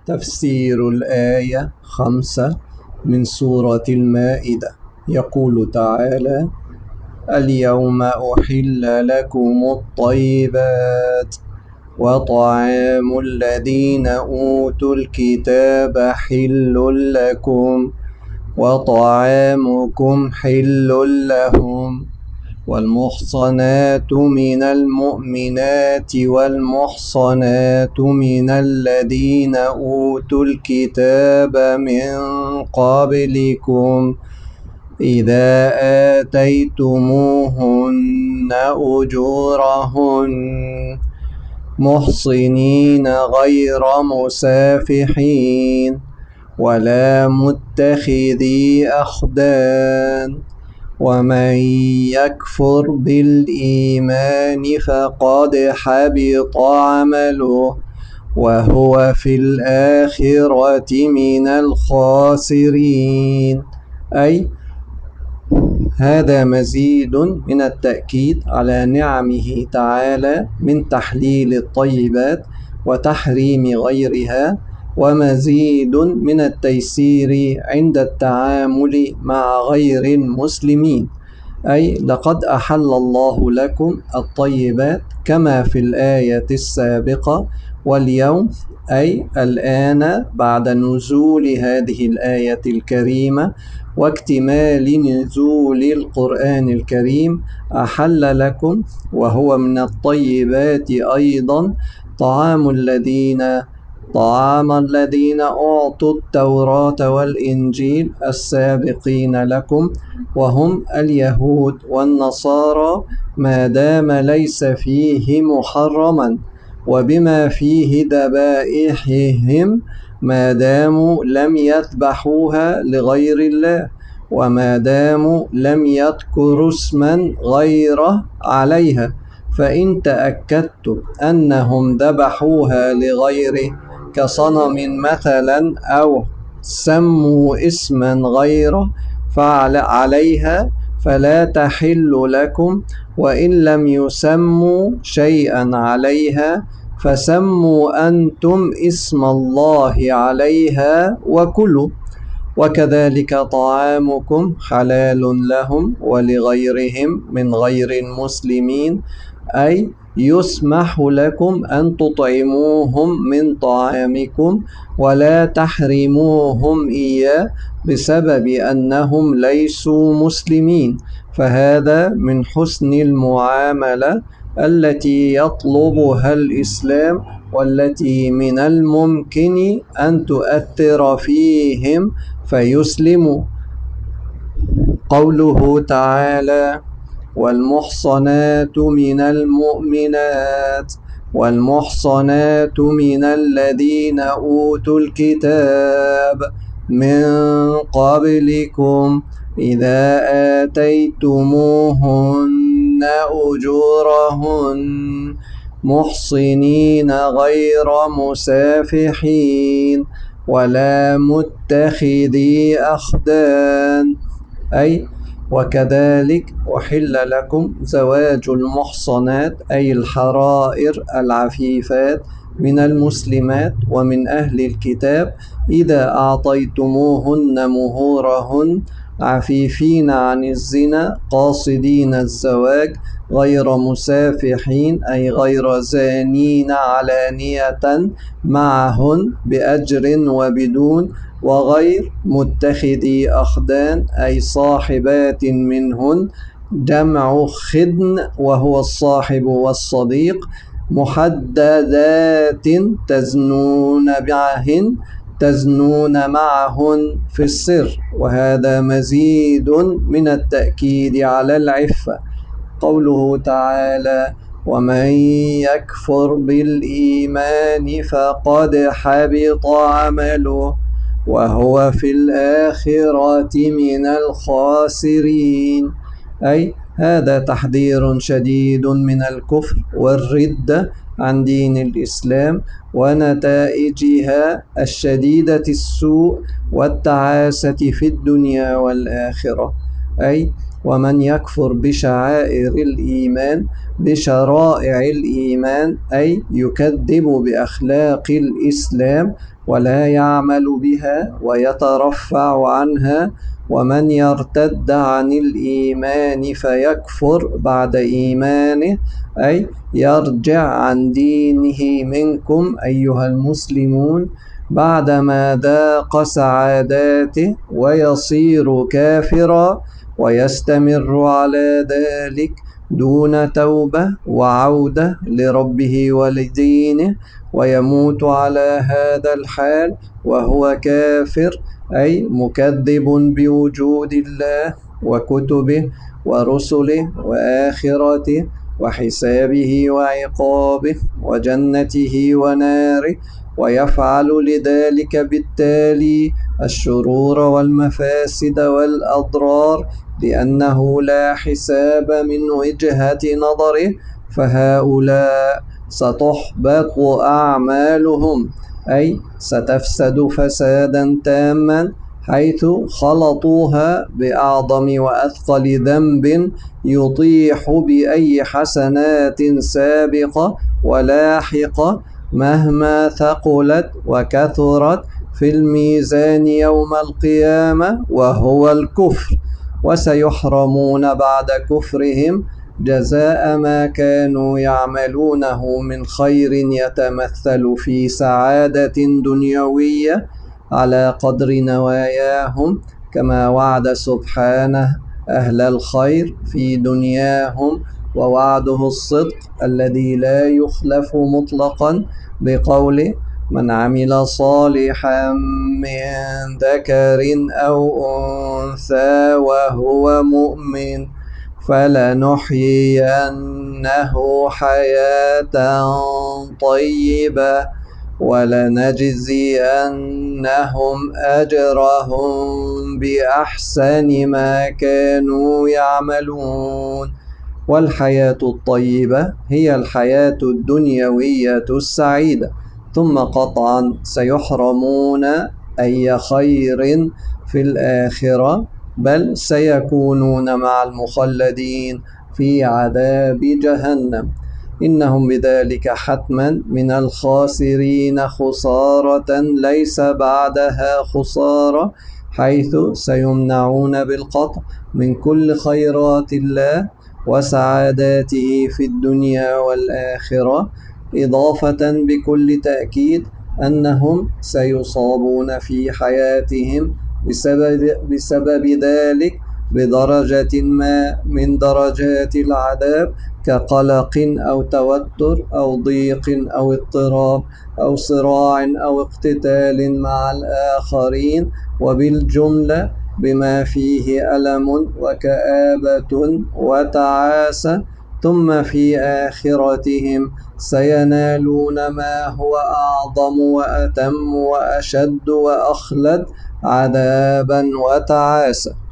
تفسير الآية 5 من سورة المائدة. يقول تعالى: اليوم أحل لكم الطيبات وطعام الذين أوتوا الكتاب حل لكم وطعامكم حل لهم والمحصنات من المؤمنات والمحصنات من الذين أوتوا الكتاب من قبلكم إذا آتيتموهن أجورهن محصنين غير مسافحين ولا متخذي أخدان ومن يكفر بالإيمان فقد حبط عمله وهو في الآخرة من الخاسرين. أي هذا مزيد من التأكيد على نعمه تعالى من تحليل الطيبات وتحريم غيرها، ومزيد من التيسير عند التعامل مع غير المسلمين. أي لقد أحل الله لكم الطيبات كما في الآية السابقة، واليوم أي الآن بعد نزول هذه الآية الكريمة واكتمال نزول القرآن الكريم أحل لكم وهو من الطيبات أيضا طعام الذين أعطوا التوراة والإنجيل السابقين لكم وهم اليهود والنصارى، ما دام ليس فيه محرما، وبما فيه ذبائحهم ما داموا لم يذبحوها لغير الله، وما داموا لم يذكروا اسما غيره عليها. فإن تأكدتم أنهم ذبحوها لغيره كصنم مثلا أو سموا اسما غيره عليها فلا تحل لكم، وإن لم يسموا شيئا عليها فسموا أنتم اسم الله عليها وكلوا، وكذلك طعامكم حلال لهم ولغيرهم من غير المسلمين. أي يسمح لكم أن تطعموهم من طعامكم ولا تحرموهم إياه بسبب أنهم ليسوا مسلمين، فهذا من حسن المعاملة التي يطلبها الإسلام، والتي من الممكن أن تؤثر فيهم فيسلموا. قوله تعالى: والمحصنات من المؤمنات والمحصنات من الذين أوتوا الكتاب من قبلكم إذا آتيتموهن أجورهن محصنين غير مسافحين ولا متخذي أخدان. أي وكذلك أحل لكم زواج المحصنات أي الحرائر العفيفات من المسلمات ومن أهل الكتاب إذا أعطيتموهن مهورهن عفيفين عن الزنا قاصدين الزواج غير مسافحين أي غير زانين علانية معهن بأجر وبدون، وغير متخذي أخدان أي صاحبات منهن جمع خدن وهو الصاحب والصديق محددات تزنون معهن في السر، وهذا مزيد من التأكيد على العفة. قوله تعالى: ومن يكفر بالإيمان فقد حبط عمله وهو في الآخرة من الخاسرين. أي هذا تحذير شديد من الكفر والردة عن دين الإسلام ونتائجها الشديدة السوء والتعاسة في الدنيا والآخرة. أي ومن يكفر بشعائر الإيمان بشرائع الإيمان أي يكذب بأخلاق الإسلام ولا يعمل بها ويترفع عنها. ومن يرتد عن الإيمان فيكفر بعد إيمانه أي يرجع عن دينه منكم أيها المسلمون بعدما ذاق سعاداته ويصير كافرا ويستمر على ذلك دون توبة وعودة لربه ولدينه ويموت على هذا الحال وهو كافر أي مكذب بوجود الله وكتبه ورسله وآخرته وحسابه وعقابه وجنته وناره ويفعل لذلك بالتالي الشرور والمفاسد والأضرار لأنه لا حساب من وجهة نظره، فهؤلاء ستحبط أعمالهم أي ستفسد فسادا تاما حيث خلطوها بأعظم وأثقل ذنب يطيح بأي حسنات سابقة ولاحقة مهما ثقلت وكثرت في الميزان يوم القيامة وهو الكفر. وسيحرمون بعد كفرهم جزاء ما كانوا يعملونه من خير يتمثل في سعادة دنيوية على قدر نواياهم كما وعد سبحانه أهل الخير في دنياهم ووعده الصدق الذي لا يخلف مطلقا بقوله من عمل صالحا من ذكر أو أنثى وهو مؤمن فلنحيينه حياة طيبة ولنجزينهم أجرهم بأحسن ما كانوا يعملون. والحياة الطيبة هي الحياة الدنيوية السعيدة، ثم قطعا سيحرمون أي خير في الآخرة بل سيكونون مع المخلدين في عذاب جهنم. إنهم بذلك حتما من الخاسرين خسارة ليس بعدها خسارة، حيث سيمنعون بالقطع من كل خيرات الله وسعاداته في الدنيا والآخرة، إضافة بكل تأكيد أنهم سيصابون في حياتهم بسبب ذلك بدرجة ما من درجات العذاب كقلق أو توتر أو ضيق أو اضطراب أو صراع أو اقتتال مع الآخرين، وبالجملة بما فيه ألم وكآبة وتعاسة. ثم في آخرتهم سينالون ما هو أعظم وأتم وأشد وأخلد عذابا وتعاسة.